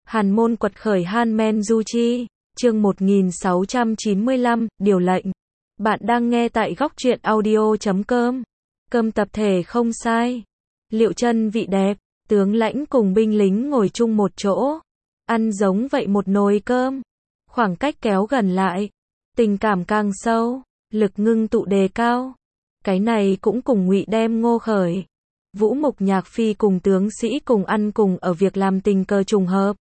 Hàn Môn quật khởi Han Men Du Chi, chương 1695, điều lệnh. Bạn đang nghe tại góc truyện audio.com. Cơm tập thể không sai. Liệu chân vị đẹp, tướng lãnh cùng binh lính ngồi chung một chỗ. Ăn giống vậy một nồi cơm. Khoảng cách kéo gần lại. Tình cảm càng sâu, lực ngưng tụ đề cao. Cái này cũng cùng Ngụy đem Ngô khởi. Vũ Mục Nhạc Phi cùng tướng sĩ cùng ăn cùng ở việc làm tình cờ trùng hợp.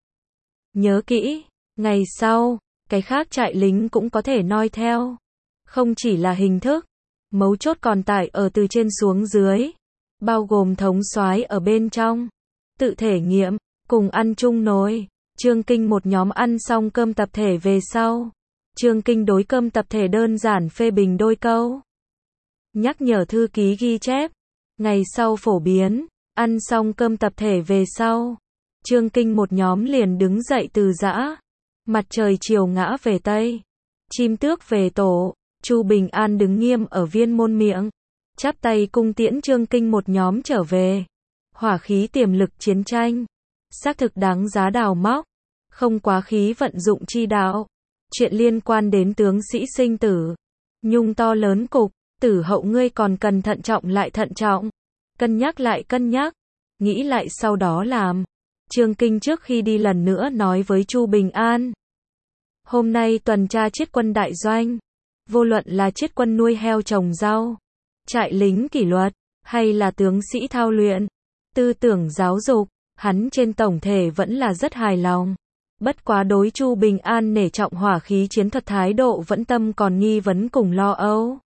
Nhớ kỹ, ngày sau, cái khác trại lính cũng có thể noi theo. Không chỉ là hình thức, mấu chốt còn tại ở từ trên xuống dưới, bao gồm thống soái ở bên trong. Tự thể nghiệm, cùng ăn chung nồi. Trương Kinh một nhóm ăn xong cơm tập thể về sau. Trương Kinh đối cơm tập thể đơn giản phê bình đôi câu. Nhắc nhở thư ký ghi chép. Ngày sau phổ biến, ăn xong cơm tập thể về sau. Trương Kinh một nhóm liền đứng dậy từ giã. Mặt trời chiều ngã về Tây. Chim tước về tổ. Chu Bình An đứng nghiêm ở viên môn miệng. Chắp tay cung tiễn Trương Kinh một nhóm trở về. Hỏa khí tiềm lực chiến tranh. Xác thực đáng giá đào móc. Không quá khí vận dụng chi đạo. Chuyện liên quan đến tướng sĩ sinh tử. Nhung to lớn cục. Tử hậu ngươi còn cần thận trọng lại thận trọng. Cân nhắc lại cân nhắc. Nghĩ lại sau đó làm. Trương Kinh trước khi đi lần nữa nói với Chu Bình An. Hôm nay tuần tra chiết quân đại doanh. Vô luận là chiết quân nuôi heo trồng rau. Trại lính kỷ luật. Hay là tướng sĩ thao luyện. Tư tưởng giáo dục. Hắn trên tổng thể vẫn là rất hài lòng. Bất quá đối Chu Bình An nể trọng hỏa khí chiến thuật thái độ vẫn tâm còn nghi vấn cùng lo âu.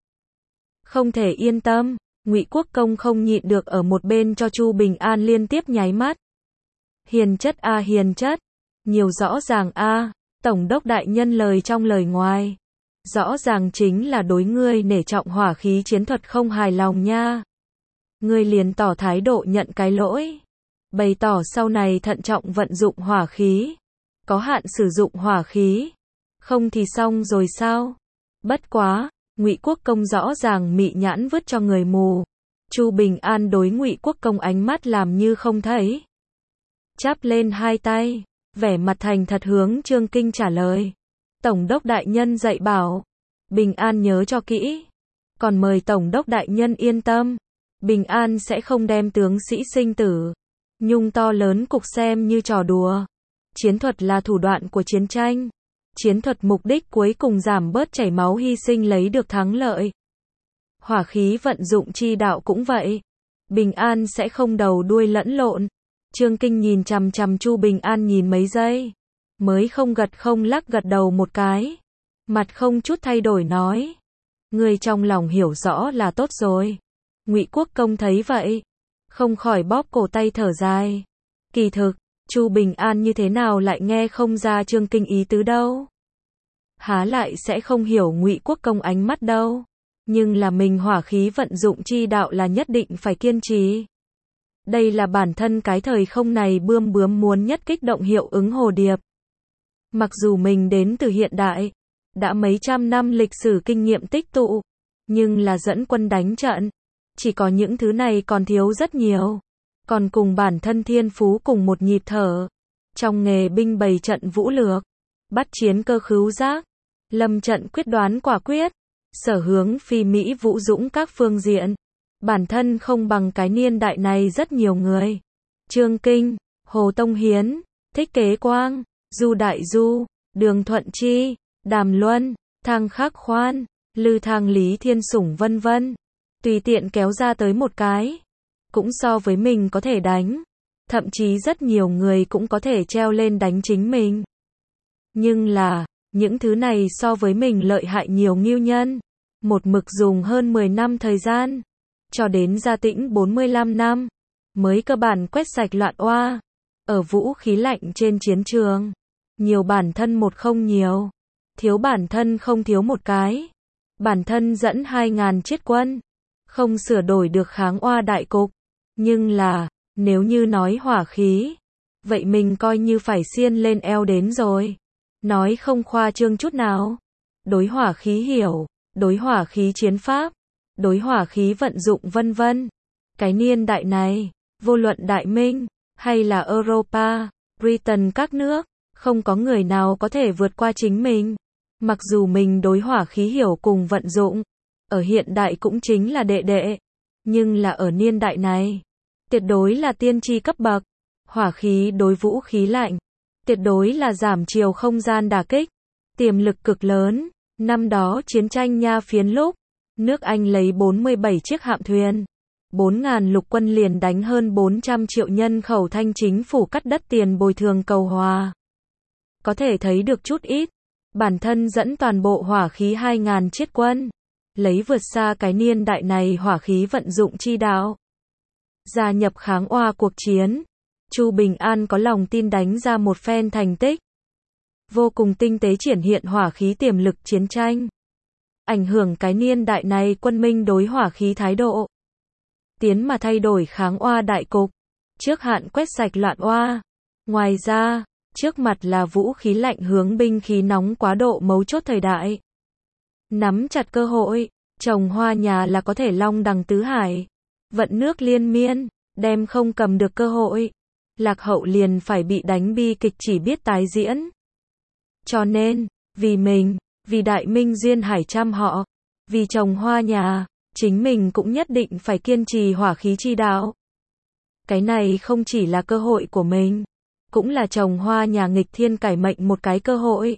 Không thể yên tâm, Ngụy Quốc Công không nhịn được ở một bên cho Chu Bình An liên tiếp nháy mắt. Hiền chất a hiền chất, nhiều rõ ràng a, tổng đốc đại nhân lời trong lời ngoài. Rõ ràng chính là đối ngươi nể trọng hỏa khí chiến thuật không hài lòng nha. Ngươi liền tỏ thái độ nhận cái lỗi. Bày tỏ sau này thận trọng vận dụng hỏa khí. Có hạn sử dụng hỏa khí. Không thì xong rồi sao? Bất quá. Ngụy Quốc Công rõ ràng mị nhãn vứt cho người mù. Chu Bình An đối Ngụy Quốc Công ánh mắt làm như không thấy. Chắp lên hai tay, vẻ mặt thành thật hướng Trương Kinh trả lời. Tổng đốc đại nhân dạy bảo. Bình An nhớ cho kỹ. Còn mời Tổng đốc đại nhân yên tâm. Bình An sẽ không đem tướng sĩ sinh tử. Nhung to lớn cục xem như trò đùa. Chiến thuật là thủ đoạn của chiến tranh. Chiến thuật mục đích cuối cùng giảm bớt chảy máu hy sinh lấy được thắng lợi. Hỏa khí vận dụng chi đạo cũng vậy. Bình An sẽ không đầu đuôi lẫn lộn. Trương Kinh nhìn chằm chằm Chu Bình An nhìn mấy giây. Mới không gật không lắc gật đầu một cái. Mặt không chút thay đổi nói. Người trong lòng hiểu rõ là tốt rồi. Ngụy Quốc Công thấy vậy. Không khỏi bóp cổ tay thở dài. Kỳ thực. Chu Bình An như thế nào lại nghe không ra Trương Kinh ý tứ đâu. Há lại sẽ không hiểu Ngụy Quốc Công ánh mắt đâu. Nhưng là mình hỏa khí vận dụng chi đạo là nhất định phải kiên trì. Đây là bản thân cái thời không này bươm bướm muốn nhất kích động hiệu ứng hồ điệp. Mặc dù mình đến từ hiện đại, đã mấy trăm năm lịch sử kinh nghiệm tích tụ, nhưng là dẫn quân đánh trận. Chỉ có những thứ này còn thiếu rất nhiều. Còn cùng bản thân thiên phú cùng một nhịp thở. Trong nghề binh bày trận vũ lược, bắt chiến cơ khứu giác, lâm trận quyết đoán quả quyết, sở hướng phi Mỹ vũ dũng các phương diện. Bản thân không bằng cái niên đại này rất nhiều người. Trương Kinh, Hồ Tông Hiến, Thích Kế Quang, Du Đại Du, Đường Thuận Chi, Đàm Luân, Thang Khắc Khoan, Lư Thang Lý Thiên Sủng vân vân. Tùy tiện kéo ra tới một cái. Cũng so với mình có thể đánh. Thậm chí rất nhiều người cũng có thể treo lên đánh chính mình. Nhưng là, những thứ này so với mình lợi hại nhiều nghiêu nhân. Một mực dùng hơn 10 năm thời gian. Cho đến Gia Tĩnh 45 năm. Mới cơ bản quét sạch loạn oa. Ở vũ khí lạnh trên chiến trường. Nhiều bản thân một không nhiều. Thiếu bản thân không thiếu một cái. Bản thân dẫn 2.000 chiết quân. Không sửa đổi được kháng oa đại cục. Nhưng là, nếu như nói hỏa khí, vậy mình coi như phải xiên lên eo đến rồi. Nói không khoa trương chút nào. Đối hỏa khí hiểu, đối hỏa khí chiến pháp, đối hỏa khí vận dụng vân vân. Cái niên đại này, vô luận Đại Minh, hay là Europa, Britain các nước, Không có người nào có thể vượt qua chính mình. Mặc dù mình đối hỏa khí hiểu cùng vận dụng, ở hiện đại cũng chính là đệ đệ, nhưng là ở niên đại này, tuyệt đối là tiên tri cấp bậc. Hỏa khí đối vũ khí lạnh, tuyệt đối là giảm chiều không gian đả kích, tiềm lực cực lớn. Năm đó chiến tranh Nha Phiến lúc, nước Anh lấy 47 chiếc hạm thuyền, 4.000 lục quân liền đánh hơn 400 triệu nhân khẩu thanh chính phủ cắt đất tiền bồi thường cầu hòa. Có thể thấy được chút ít, bản thân dẫn toàn bộ hỏa khí 2.000 chiết quân, lấy vượt xa cái niên đại này hỏa khí vận dụng chi đạo. Gia nhập kháng oa cuộc chiến, Chu Bình An có lòng tin đánh ra một phen thành tích. Vô cùng tinh tế triển hiện hỏa khí tiềm lực chiến tranh. Ảnh hưởng cái niên đại này quân Minh đối hỏa khí thái độ. Tiến mà thay đổi kháng oa đại cục, trước hạn quét sạch loạn oa. Ngoài ra, trước mặt là vũ khí lạnh hướng binh khí nóng quá độ mấu chốt thời đại. Nắm chặt cơ hội, trồng hoa nhà là có thể long đằng tứ hải, vận nước liên miên, đem không cầm được cơ hội, lạc hậu liền phải bị đánh bi kịch chỉ biết tái diễn. Cho nên, vì mình, vì đại minh duyên hải trăm họ, vì trồng hoa nhà, chính mình cũng nhất định phải kiên trì hỏa khí chi đạo. Cái này không chỉ là cơ hội của mình, cũng là trồng hoa nhà nghịch thiên cải mệnh một cái cơ hội.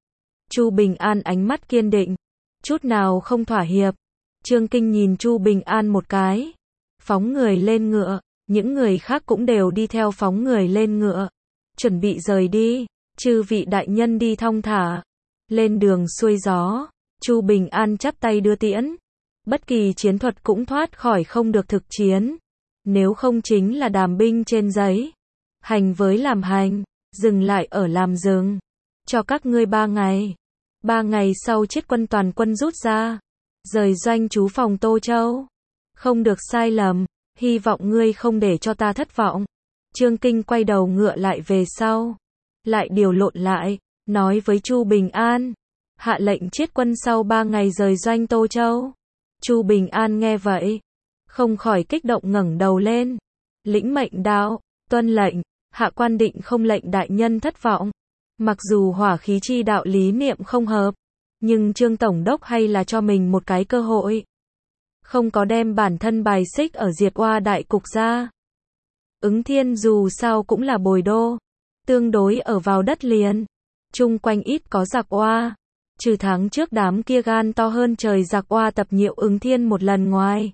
Chu Bình An ánh mắt kiên định, chút nào không thỏa hiệp. Trương Kinh nhìn Chu Bình An một cái, phóng người lên ngựa, những người khác cũng đều đi theo phóng người lên ngựa, chuẩn bị rời đi. Chư vị đại nhân đi thong thả, lên đường xuôi gió. Chu Bình An chắp tay đưa tiễn. Bất kỳ chiến thuật cũng thoát khỏi không được thực chiến, nếu không chính là đàm binh trên giấy. Hành với làm hành, dừng lại ở làm dừng. Cho các ngươi 3 ngày. 3 ngày sau chiết quân toàn quân rút ra, rời doanh trú phòng Tô Châu. Không được sai lầm, hy vọng ngươi không để cho ta thất vọng. Trương Kinh quay đầu ngựa lại về sau, lại điều lộn lại, nói với Chu Bình An, hạ lệnh chiết quân sau 3 ngày rời doanh Tô Châu. Chu Bình An nghe vậy, không khỏi kích động ngẩng đầu lên. Lĩnh mệnh đạo, tuân lệnh, hạ quan định không lệnh đại nhân thất vọng. Mặc dù hỏa khí chi đạo lý niệm không hợp, nhưng Trương Tổng đốc hay là cho mình một cái cơ hội. Không có đem bản thân bài xích ở diệt oa đại cục ra. Ứng Thiên dù sao cũng là bồi đô, tương đối ở vào đất liền, chung quanh ít có giặc oa. Trừ tháng trước đám kia gan to hơn trời giặc oa tập nhiễu Ứng Thiên một lần ngoài,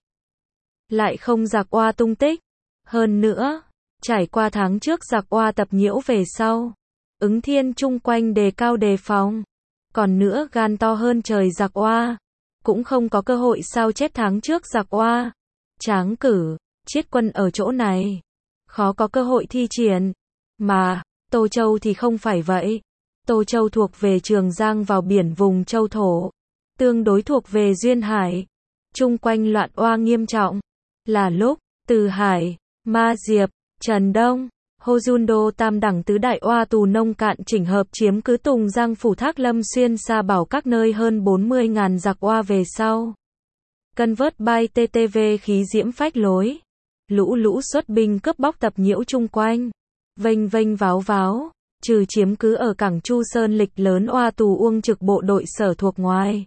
lại không giặc oa tung tích. Hơn nữa, trải qua tháng trước giặc oa tập nhiễu về sau, Ứng Thiên chung quanh đề cao đề phòng. Còn nữa gan to hơn trời giặc oa, cũng không có cơ hội sao chép tháng trước giặc oa. Tráng cử, chiết quân ở chỗ này, khó có cơ hội thi triển. Mà, Tô Châu thì không phải vậy. Tô Châu thuộc về Trường Giang vào biển vùng châu thổ, tương đối thuộc về duyên hải. Chung quanh loạn oa nghiêm trọng, là lúc Từ Hải, Ma Diệp, Trần Đông, Hô Jun Đô tam đẳng tứ đại oa tù nông cạn chỉnh hợp chiếm cứ Tùng Giang phủ Thác Lâm xuyên Sa Bảo các nơi hơn 40.000 giặc oa về sau. Cân vớt bay TTV khí diễm phách lối, lũ lũ xuất binh cướp bóc tập nhiễu chung quanh, vênh vênh váo váo, trừ chiếm cứ ở cảng Chu Sơn lịch lớn oa tù Uông Trực bộ đội sở thuộc ngoài.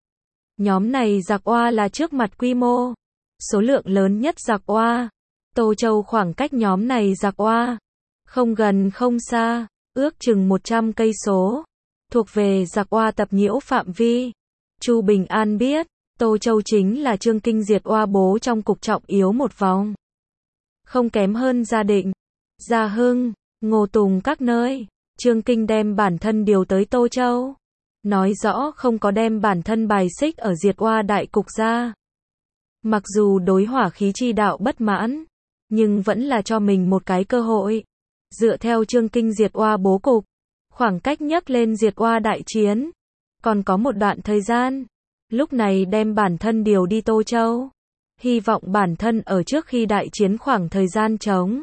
Nhóm này giặc oa là trước mặt quy mô, số lượng lớn nhất giặc oa. Tô Châu khoảng cách nhóm này giặc oa không gần không xa, ước chừng 100 cây số, thuộc về giặc oa tập nhiễu phạm vi. Chu Bình An biết, Tô Châu chính là Trương Kinh diệt oa bố trong cục trọng yếu một vòng. Không kém hơn Gia Định, Gia Hưng, Ngô Tùng các nơi. Trương Kinh đem bản thân điều tới Tô Châu, nói rõ không có đem bản thân bài xích ở diệt oa đại cục ra. Mặc dù đối hỏa khí chi đạo bất mãn, nhưng vẫn là cho mình một cái cơ hội. Dựa theo Trương Kinh diệt oa bố cục, khoảng cách nhấc lên diệt oa đại chiến, còn có một đoạn thời gian. Lúc này đem bản thân điều đi Tô Châu, hy vọng bản thân ở trước khi đại chiến khoảng thời gian trống,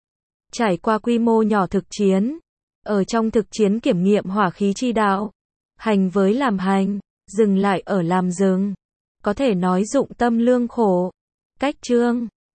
trải qua quy mô nhỏ thực chiến, ở trong thực chiến kiểm nghiệm hỏa khí chi đạo, hành với làm hành, dừng lại ở làm dừng, có thể nói dụng tâm lương khổ. Cách chương